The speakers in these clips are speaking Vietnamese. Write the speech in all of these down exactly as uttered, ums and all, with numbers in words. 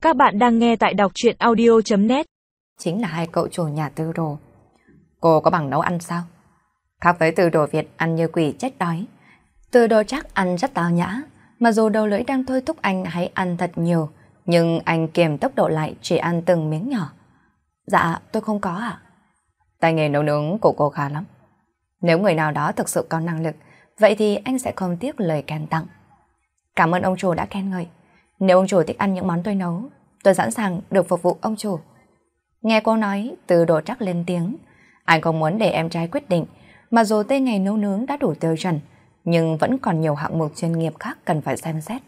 Các bạn đang nghe tại đọc truyện audio chấm net. Chính là hai cậu chủ nhà Tư Đồ. Cô có bằng nấu ăn sao? Khác với Tư Đồ Việt ăn như quỷ chết đói, Tư Đồ chắc ăn rất tao nhã, mà dù đầu lưỡi đang thôi thúc anh hãy ăn thật nhiều, nhưng anh kiềm tốc độ lại, chỉ ăn từng miếng nhỏ. Dạ, tôi không có ạ. Tay nghề nấu nướng của cô khá lắm. Nếu người nào đó thực sự có năng lực, vậy thì anh sẽ không tiếc lời khen tặng. Cảm ơn ông chủ đã khen ngợi. Nếu ông chủ thích ăn những món tôi nấu, tôi sẵn sàng được phục vụ ông chủ. Nghe cô nói, Tư Đồ chắc lên tiếng. Anh không muốn để em trai quyết định, mà dù tay nghề nấu nướng đã đủ tiêu chuẩn, nhưng vẫn còn nhiều hạng mục chuyên nghiệp khác cần phải xem xét.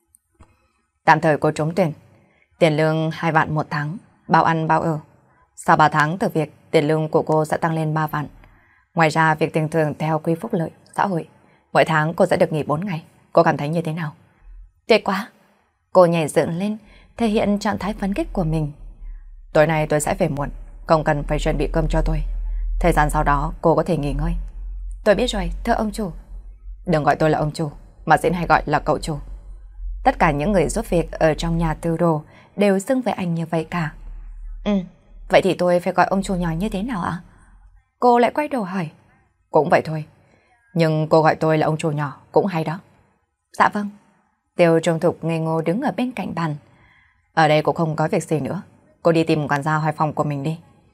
Tạm thời cô trúng tuyển. Tiền lương hai vạn một tháng, bao ăn bao ở. Sau ba tháng từ việc, tiền lương của cô sẽ tăng lên ba vạn. Ngoài ra, việc tiền thưởng theo quy phúc lợi xã hội, mỗi tháng cô sẽ được nghỉ bốn ngày. Cô cảm thấy như thế nào? Tuyệt quá! Cô nhảy dựng lên, thể hiện trạng thái phấn khích của mình. Tối nay tôi sẽ về muộn, không cần phải chuẩn bị cơm cho tôi. Thời gian sau đó cô có thể nghỉ ngơi. Tôi biết rồi, thưa ông chủ. Đừng gọi tôi là ông chủ, mà xin hay gọi là cậu chủ. Tất cả những người giúp việc ở trong nhà Tư Đồ đều xưng với anh như vậy cả. Ừ, vậy thì tôi phải gọi ông chủ nhỏ như thế nào ạ? Cô lại quay đầu hỏi. Cũng vậy thôi, nhưng cô gọi tôi là ông chủ nhỏ cũng hay đó. Dạ vâng. Tiêu Trung Thục ngây ngô đứng ở bên cạnh bàn. Ở đây cũng không có việc gì nữa, cô đi tìm quản gia hoài phòng của mình đi.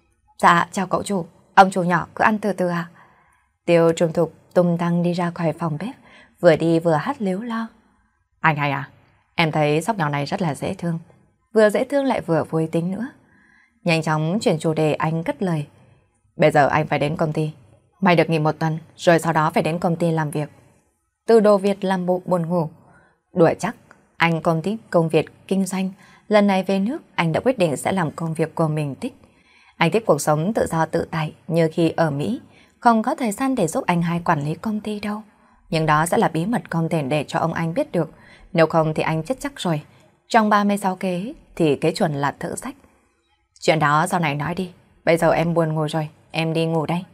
Dạ, chào cậu chủ, ông chủ nhỏ cứ ăn từ từ à. Tiêu Trung Thục tung tăng đi ra khỏi phòng bếp, vừa đi vừa hát líu lo. Anh hay à, em thấy sóc nhỏ này rất là dễ thương, vừa dễ thương lại vừa vui tính nữa. Nhanh chóng chuyển chủ đề, anh cất lời. Bây giờ anh phải đến công ty, mày được nghỉ một tuần, rồi sau đó phải đến công ty làm việc. Tư Đồ Việt làm bộ buồn ngủ. Đùa chắc, anh không thích công việc kinh doanh. Lần này về nước, anh đã quyết định sẽ làm công việc của mình thích. Anh thích cuộc sống tự do tự tại như khi ở Mỹ, không có thời gian để giúp anh hai quản lý công ty đâu. Nhưng đó sẽ là bí mật không thể để cho ông anh biết được. Nếu không thì anh chết chắc rồi. Trong ba mươi sáu kế thì kế chuẩn là thử sách. Chuyện đó sau này nói đi. Bây giờ em buồn ngủ rồi, em đi ngủ đây.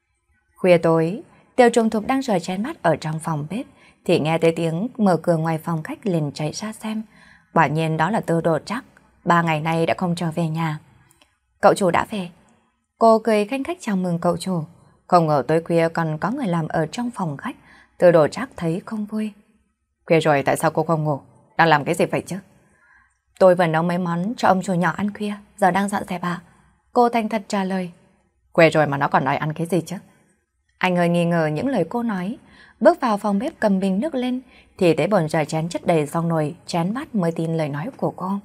Khuya tối, Tiêu Trung Thục đang rời chén bát ở trong phòng bếp, thì nghe tới tiếng mở cửa ngoài phòng khách, liền chạy ra xem. Quả nhiên đó là Tư Đồ chắc, ba ngày nay đã không trở về nhà. Cậu chủ đã về. Cô cười khanh khách chào mừng cậu chủ. Không ngờ tối khuya còn có người làm ở trong phòng khách. Tư Đồ chắc thấy không vui. Khuya rồi tại sao cô không ngủ? Đang làm cái gì vậy chứ? Tôi vừa nấu mấy món cho ông chủ nhỏ ăn khuya, giờ đang dọn dẹp ạ. Cô thành thật trả lời. Khuya rồi mà nó còn nói ăn cái gì chứ? Anh hơi nghi ngờ những lời cô nói. Bước vào phòng bếp cầm bình nước lên, thì thấy bồn rửa chén chất đầy xong nồi, chén bát mới tin lời nói của cô.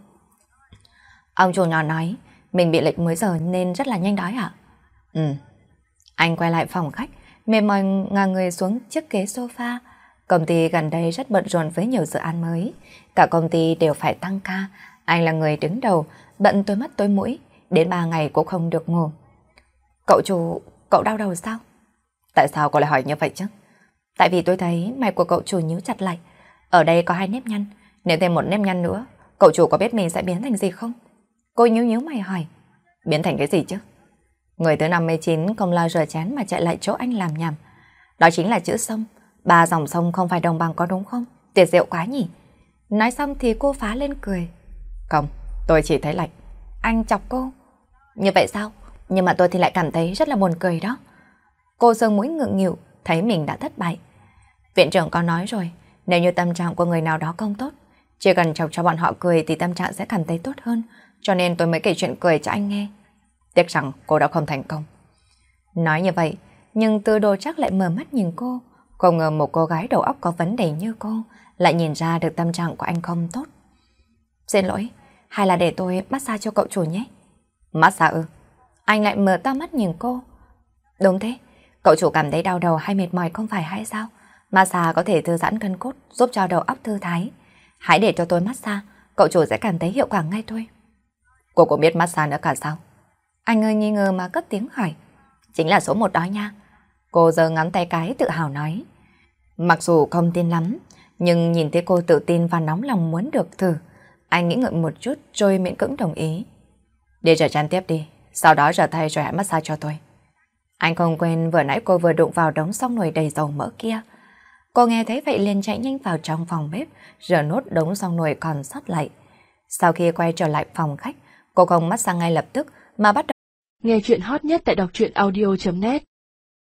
Ông chủ nhỏ nói mình bị lệch múi giờ nên rất là nhanh đói ạ. Ừ. Anh quay lại phòng khách, mềm mỏi ngả người xuống chiếc ghế sofa. Công ty gần đây rất bận rộn với nhiều dự án mới. Cả công ty đều phải tăng ca. Anh là người đứng đầu, bận tối mắt tối mũi, đến ba ngày cũng không được ngủ. Cậu chủ, cậu đau đầu sao? Tại sao cô lại hỏi như vậy chứ? Tại vì tôi thấy mày của cậu chủ nhíu chặt lại. Ở đây có hai nếp nhăn, nếu thêm một nếp nhăn nữa, cậu chủ có biết mình sẽ biến thành gì không? Cô nhíu nhíu mày hỏi. Biến thành cái gì chứ? Người thứ năm mươi chín không lo rửa chén mà chạy lại chỗ anh làm nhảm. Đó chính là chữ sông. Ba dòng sông không phải đồng bằng có đúng không? Tuyệt diệu quá nhỉ? Nói xong thì cô phá lên cười. Không, tôi chỉ thấy lạnh. Anh chọc cô. Như vậy sao? Nhưng mà tôi thì lại cảm thấy rất là buồn cười đó. Cô sương mũi ngượng nghịu, thấy mình đã thất bại. Viện trưởng có nói rồi, nếu như tâm trạng của người nào đó không tốt, chỉ cần chọc cho bọn họ cười thì tâm trạng sẽ cảm thấy tốt hơn, cho nên tôi mới kể chuyện cười cho anh nghe. Tiếc rằng cô đã không thành công. Nói như vậy, nhưng Tư Đồ chắc lại mở mắt nhìn cô, không ngờ một cô gái đầu óc có vấn đề như cô lại nhìn ra được tâm trạng của anh không tốt. Xin lỗi, hay là để tôi massage cho cậu chủ nhé? Massage ư? Anh lại mở to mắt nhìn cô. Đúng thế, cậu chủ cảm thấy đau đầu hay mệt mỏi không phải hay sao? Massage có thể thư giãn gân cốt, giúp cho đầu óc thư thái. Hãy để cho tôi massage, cậu chủ sẽ cảm thấy hiệu quả ngay thôi. Cô cũng biết massage nữa cả sao? Anh ơi nghi ngờ mà cất tiếng hỏi. Chính là số một đó nha. Cô giơ ngón tay cái tự hào nói. Mặc dù không tin lắm, nhưng nhìn thấy cô tự tin và nóng lòng muốn được thử, anh nghĩ ngợi một chút rồi miễn cưỡng đồng ý. Đi rửa chén tiếp đi, sau đó rửa tay rồi hãy massage cho tôi. Anh không quên vừa nãy cô vừa đụng vào đống xong nồi đầy dầu mỡ kia. Cô nghe thấy vậy liền chạy nhanh vào trong phòng bếp, rửa nốt đống xong nồi còn sót lại. Sau khi quay trở lại phòng khách, cô không mắt sang ngay lập tức mà bắt đầu. Nghe chuyện hot nhất tại đọc truyện audio chấm net